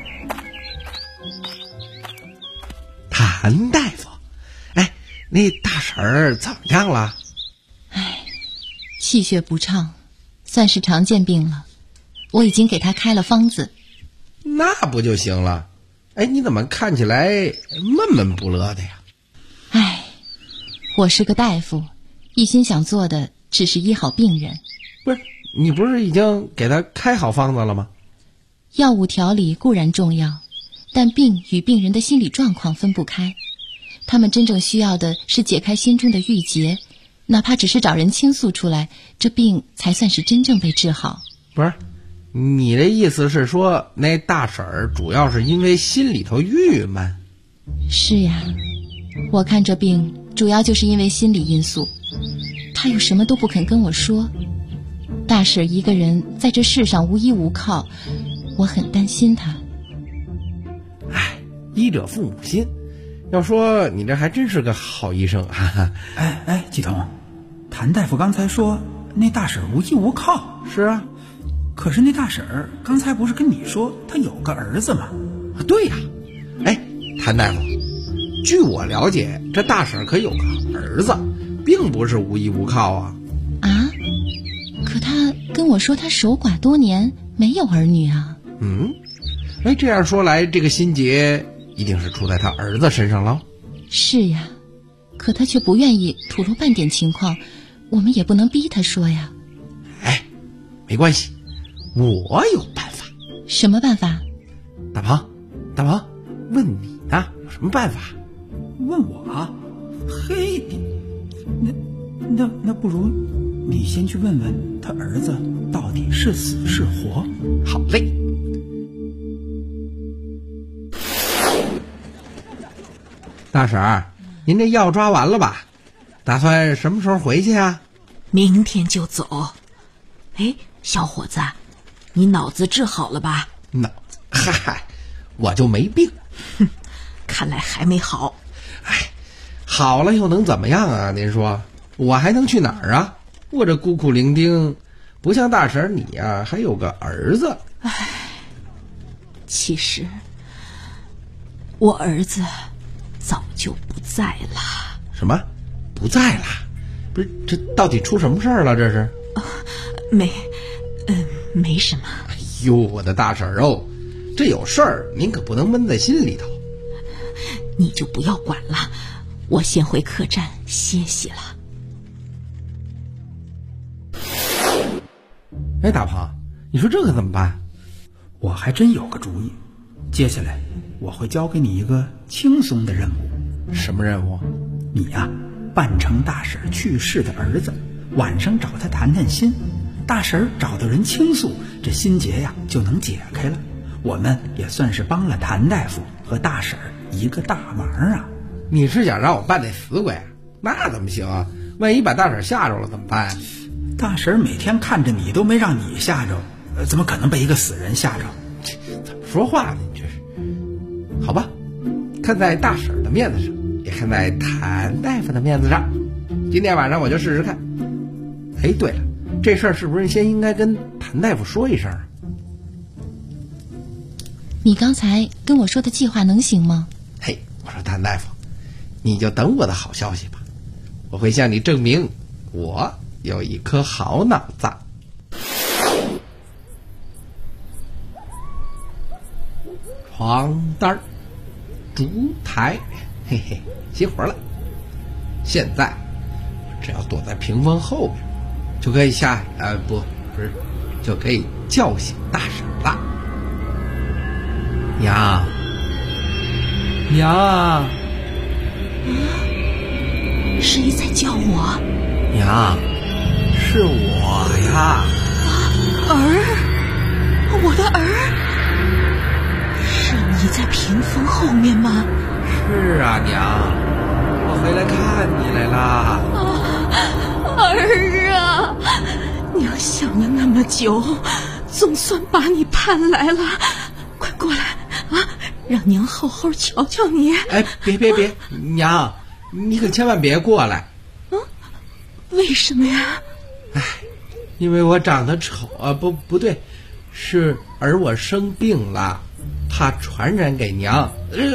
谭大夫，哎，那大婶儿怎么样了？ 哎，气血不畅，算是常见病了。我已经给她开了方子。 那不就行了？哎，你怎么看起来闷闷不乐的呀？ 哎，我是个大夫，一心想做的只是医好病人。 不是，你不是已经给他开好方子了吗？ 药物调理固然重要，但病与病人的心理状况分不开。他们真正需要的是解开心中的郁结，哪怕只是找人倾诉出来，这病才算是真正被治好。 不是，你的意思是说那大婶儿主要是因为心里头郁闷？ 是呀，我看这病主要就是因为心理因素。她又什么都不肯跟我说，大婶一个人在这世上无依无靠，我很担心她。 哎，医者父母心，要说你这还真是个好医生啊！ 哎，季彤，谭大夫刚才说那大婶无依无靠。 是啊， 可是那大婶儿刚才不是跟你说她有个儿子吗？ 对呀。哎，谭大夫，据我了解，这大婶可有个儿子，并不是无依无靠啊。 啊？可她跟我说她守寡多年，没有儿女啊。 哎，这样说来，这个心结一定是出在他儿子身上了。 是呀，可他却不愿意吐露半点情况，我们也不能逼他说呀。 哎，没关系，我有办法。 什么办法？ 大鹏，问你呢，有什么办法？ 问我啊？嘿，那不如你先去问问他儿子到底是死是活。 好嘞。大婶儿，您这药抓完了吧？打算什么时候回去啊？ 明天就走。哎，小伙子，你脑子治好了吧？ 脑子，嗨，我就没病。 哼，看来还没好。 哎，好了又能怎么样啊？您说，我还能去哪儿啊？我这孤苦伶仃，不像大婶儿你呀，还有个儿子。 哎，其实我儿子早就不在了。 什么？不在了？不是，这到底出什么事儿了？这是？ 没什么。 哎呦，我的大婶哦，这有事儿您可不能闷在心里头。 你就不要管了，我先回客栈歇息了。 哎，大鹏，你说这可怎么办？ 我还真有个主意。接下来我会交给你一个轻松的任务。 什么任务？ 你呀，扮成大婶去世的儿子，晚上找他谈谈心。大婶找到人倾诉，这心结呀就能解开了。我们也算是帮了谭大夫和大婶一个大忙啊。 你是想让我扮那死鬼？那怎么行啊？万一把大婶吓着了怎么办啊？ 大婶每天看着你都没让你吓着，怎么可能被一个死人吓着？ 怎么说话呢？你这是？好吧，看在大婶的面子上，也看在谭大夫的面子上，今天晚上我就试试看。哎，对了，这事儿是不是先应该跟谭大夫说一声？ 你刚才跟我说的计划能行吗？ 嘿，我说谭大夫，你就等我的好消息吧，我会向你证明我有一颗好脑子。床单、烛台，嘿嘿，熄火了。现在我只要躲在屏风后面，就可以就可以叫醒大婶了。娘，娘， 谁在叫我？ 娘，是我呀。 我的儿，是你在屏风后面吗？ 是啊，娘，我回来看你来啦。 儿啊，娘想了那么久，总算把你盼来了，快过来啊，让娘好好瞧瞧你。 哎，别，娘，你可千万别过来。 为什么呀？ 哎，因为我长得丑啊，不对，是儿我生病了，怕传染给娘。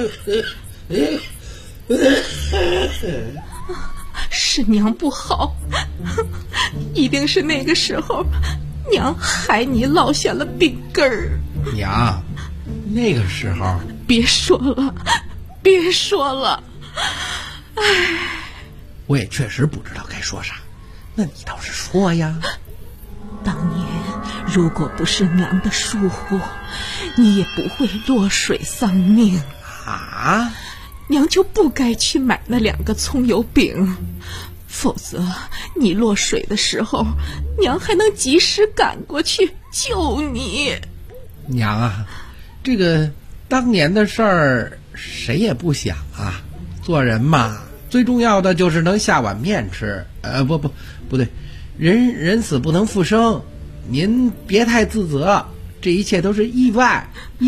是娘不好，一定是那个时候娘害你落下了病根儿。 娘，那个时候别说了，唉， 我也确实不知道该说啥，那你倒是说呀。 当年如果不是娘的疏忽，你也不会落水丧命啊。 娘就不该去买那2个葱油饼，否则你落水的时候，娘还能及时赶过去救你。 娘啊，这个当年的事儿谁也不想啊，做人嘛，最重要的就是能下碗面吃。不对，人死不能复生，您别太自责，这一切都是意外。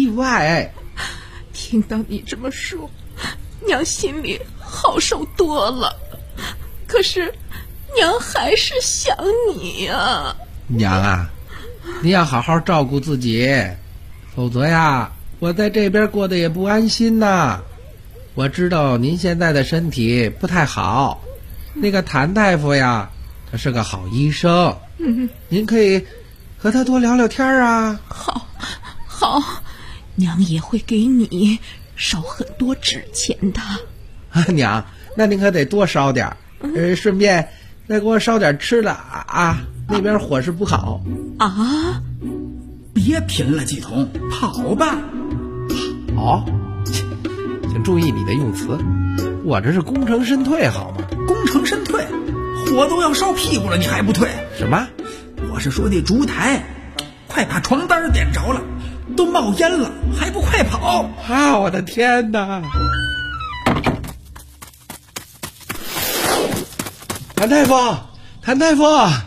听到你这么说，娘心里好受多了，可是娘还是想你呀。 娘啊，你要好好照顾自己，否则呀，我在这边过得也不安心呐。我知道您现在的身体不太好，那个谭大夫呀，他是个好医生，您可以和他多聊聊天啊。 好，娘也会给你烧很多纸钱的。 娘，那您可得多烧点，顺便再给我烧点吃的啊，那边伙食不好啊。 别贫了，季童，跑吧。 跑？请注意你的用词，我这是功成身退好吗？ 功成身退？火都要烧屁股了，你还不退？ 什么？ 我是说那烛台，快把床单点着了，都冒烟了，还不快跑啊！我的天哪！谭大夫，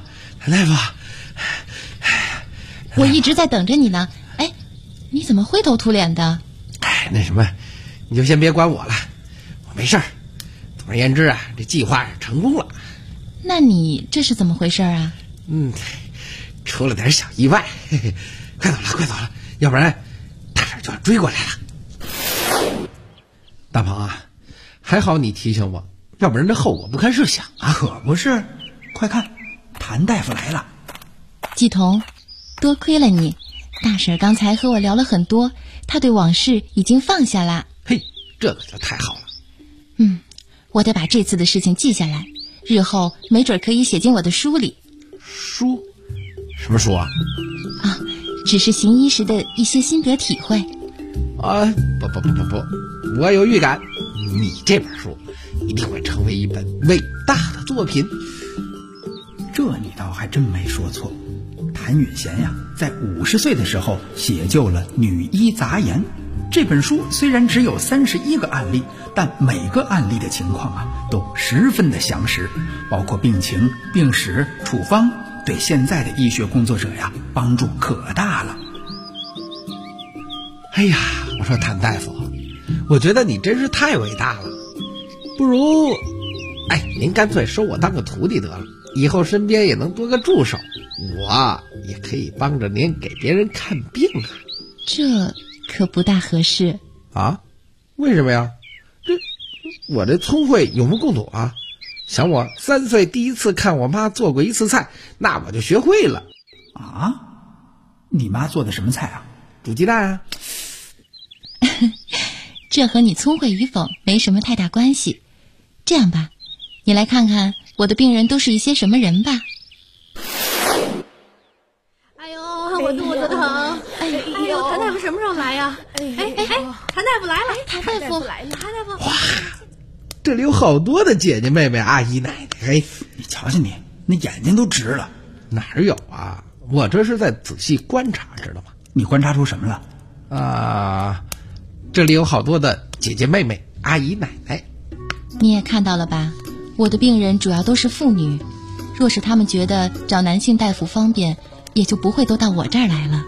我一直在等着你呢。哎，你怎么灰头土脸的？ 哎，那什么，你就先别管我了，我没事儿。总而言之啊，这计划成功了。 那你这是怎么回事啊？ 出了点小意外，嘿嘿，快走了，要不然大婶就要追过来了。 大鹏啊，还好你提醒我，要不然这后果不堪设想啊！ 可不是，快看，谭大夫来了。 季童，多亏了你，大婶刚才和我聊了很多，她对往事已经放下了。 嘿，这可就太好了。 我得把这次的事情记下来，日后没准可以写进我的书里。 书？什么书啊？ 只是行医时的一些心得体会。 不，我有预感，你这本书一定会成为一本伟大的作品。 这你倒还真没说错。谭允贤呀，在50岁的时候写就了《女医杂言》这本书，虽然只有31个案例，但每个案例的情况都十分的详实，包括病情、病史、处方，对现在的医学工作者呀帮助可大了。 哎呀，我说谭大夫，我觉得你真是太伟大了，不如您干脆收我当个徒弟得了，以后身边也能多个助手，我也可以帮着您给别人看病啊。 这可不大合适啊？为什么呀？我这聪慧有目共睹啊！想我3岁第一次看我妈做过一次菜，那我就学会了。 啊？你妈做的什么菜啊？ 煮鸡蛋啊。 这和你聪慧与否没什么太大关系。这样吧，你来看看我的病人都是一些什么人吧。 哎呦，我肚子疼！哎呦，谭大夫什么时候来呀？谭大夫来了！谭大夫来了！谭大夫！ 哇，这里有好多的姐姐妹妹、阿姨奶奶。 你瞧瞧你，那眼睛都直了。 哪儿有啊？我这是在仔细观察，知道吗？ 你观察出什么了？ 这里有好多的姐姐妹妹、阿姨奶奶。 你也看到了吧？我的病人主要都是妇女，若是他们觉得找男性大夫方便，也就不会都到我这儿来了。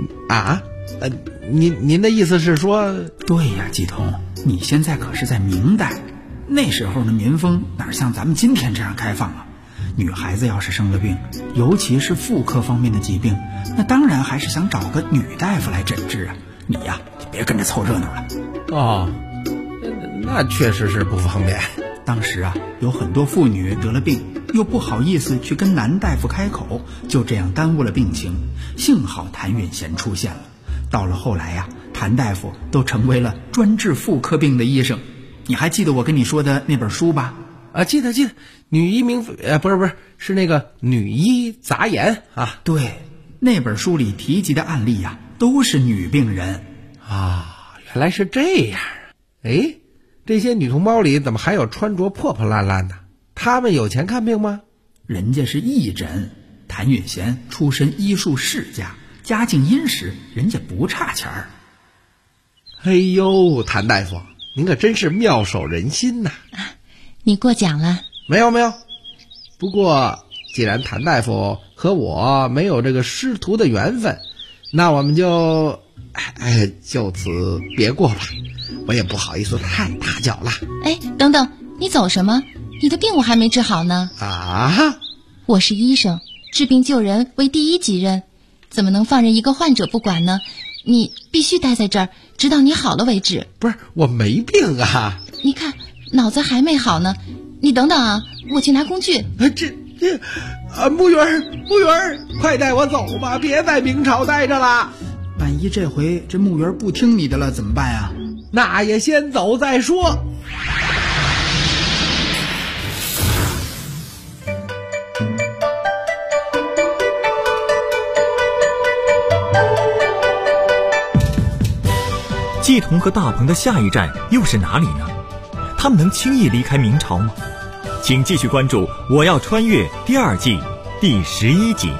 您的意思是说？ 对呀，季童，你现在可是在明代，那时候的民风哪像咱们今天这样开放啊？女孩子要是生了病，尤其是妇科方面的疾病，那当然还是想找个女大夫来诊治啊。你呀，就别跟着凑热闹了。 那确实是不方便。 当时有很多妇女得了病，又不好意思去跟男大夫开口，就这样耽误了病情。幸好谭允贤出现了。到了后来谭大夫都成为了专治妇科病的医生。你还记得我跟你说的那本书吧？ 记得，女医是那个《女医杂言》啊。 对，那本书里提及的案例都是女病人啊。原来是这样。这些女同胞里怎么还有穿着破破烂烂的？她们有钱看病吗？ 人家是义诊，谭允贤出身医术世家，家境殷实，人家不差钱儿。 哎呦，谭大夫，您可真是妙手仁心呐！ 你过奖了。 没有。不过既然谭大夫和我没有这个师徒的缘分，那我们就此别过吧。我也不好意思太打搅了。 等等，你走什么？你的病我还没治好呢。我是医生，治病救人为第一己任，怎么能放任一个患者不管呢？你必须待在这儿，直到你好了为止。 不是，我没病啊。 你看，脑子还没好呢。你等等我去拿工具。 木鱼儿，快带我走吧，别在明朝待着了。 万一这回这木鱼儿不听你的了怎么办呀？ 那也先走再说。 季童和大鹏的下一站又是哪里呢？他们能轻易离开明朝吗？请继续关注《我要穿越》第2季第11集。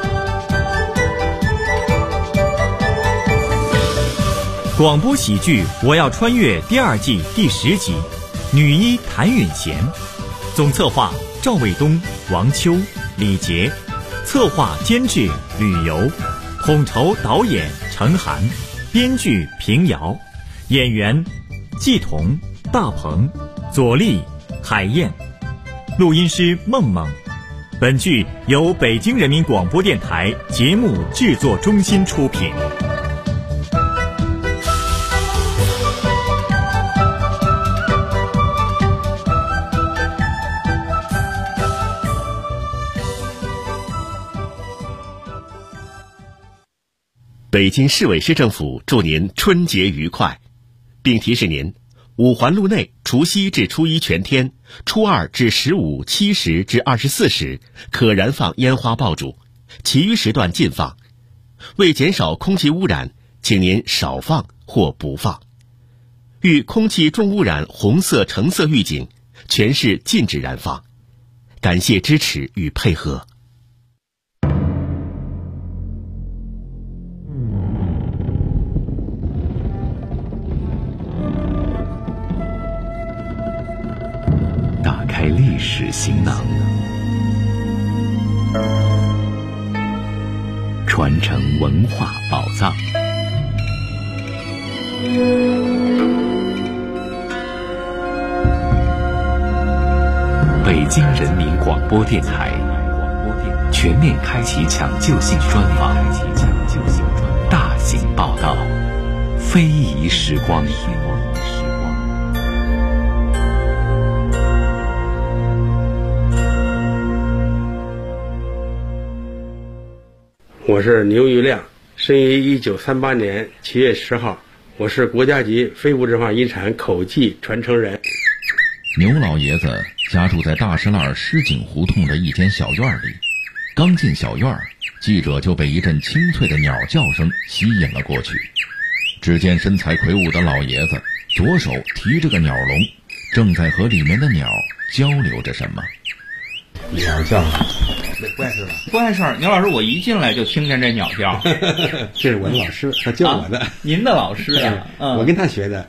广播喜剧《我要穿越》第2季第10集，女医谭允贤，总策划赵卫东、王秋、李杰，策划监制吕游，统筹导演陈涵，编剧平遥，演员季童、大鹏、左立、海燕，录音师梦梦。本剧由北京人民广播电台节目制作中心出品。 北京市委市政府祝您春节愉快，并提示您，五环路内除夕至初一全天，初二至15、7时至24时可燃放烟花爆竹，其余时段禁放。为减少空气污染，请您少放或不放。遇空气重污染红色、橙色预警，全市禁止燃放。感谢支持与配合。 打开历史行囊，传承文化宝藏。北京人民广播电台全面开启抢救性专访，大型报道，非遗时光。 我是牛玉亮，生于1938年7月10号，我是国家级非物质文化遗产口技传承人。 牛老爷子家住在大石栏狮井胡同的一间小院里，刚进小院，记者就被一阵清脆的鸟叫声吸引了过去。只见身材魁梧的老爷子左手提着个鸟笼，正在和里面的鸟交流着什么。 鸟叫不碍事吧？ 不碍事儿。牛老师，我一进来就听见这鸟叫。 这是我的老师，他教我的。 您的老师呀？ 我跟他学的。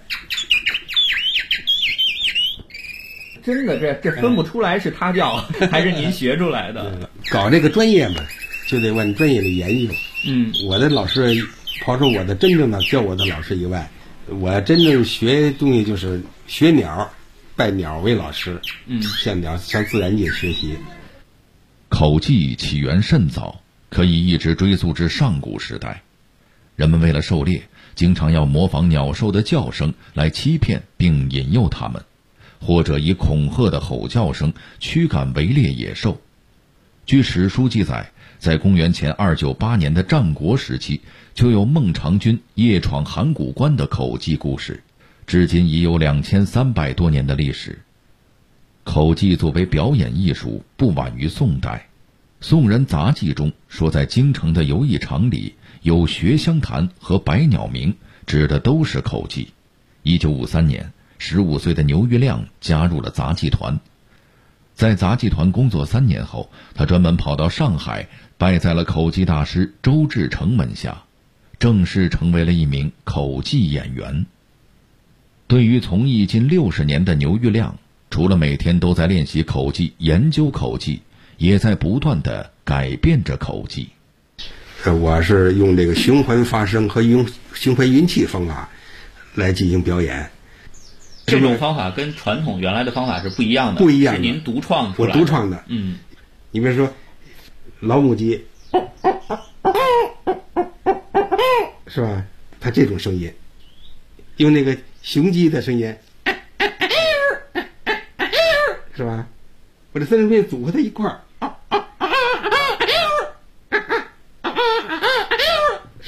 真的，这分不出来是他叫还是您学出来的。 搞这个专业嘛，就得往专业里研究。我的老师，刨出我的真正的教我的老师以外，我真正学东西就是学鸟，拜鸟为老师。向自然界学习。 口技起源甚早，可以一直追溯至上古时代。人们为了狩猎，经常要模仿鸟兽的叫声来欺骗并引诱它们，或者以恐吓的吼叫声驱赶围猎野兽。据史书记载，在公元前298年的战国时期，就有孟尝君夜闯函谷关的口技故事，至今已有2300多年的历史。口技作为表演艺术，不晚于宋代。宋人杂记中说，在京城的游艺场里有学香坛和百鸟鸣，指的都是口技。1953年，15岁的牛玉亮加入了杂技团。在杂技团工作3年后，他专门跑到上海，拜在了口技大师周志成门下，正式成为了一名口技演员。对于从艺近60年的牛玉亮，除了每天都在练习口技、研究口技，也在不断地改变着口技。 我是用这个循环发声和用循环运气方法来进行表演。 这种方法跟传统原来的方法是不一样的， 不一样的， 是您独创出来的。 我独创的。你比如说老母鸡，是吧？它这种声音，用那个雄鸡的声音，是吧？我这3种声音组合在一块儿，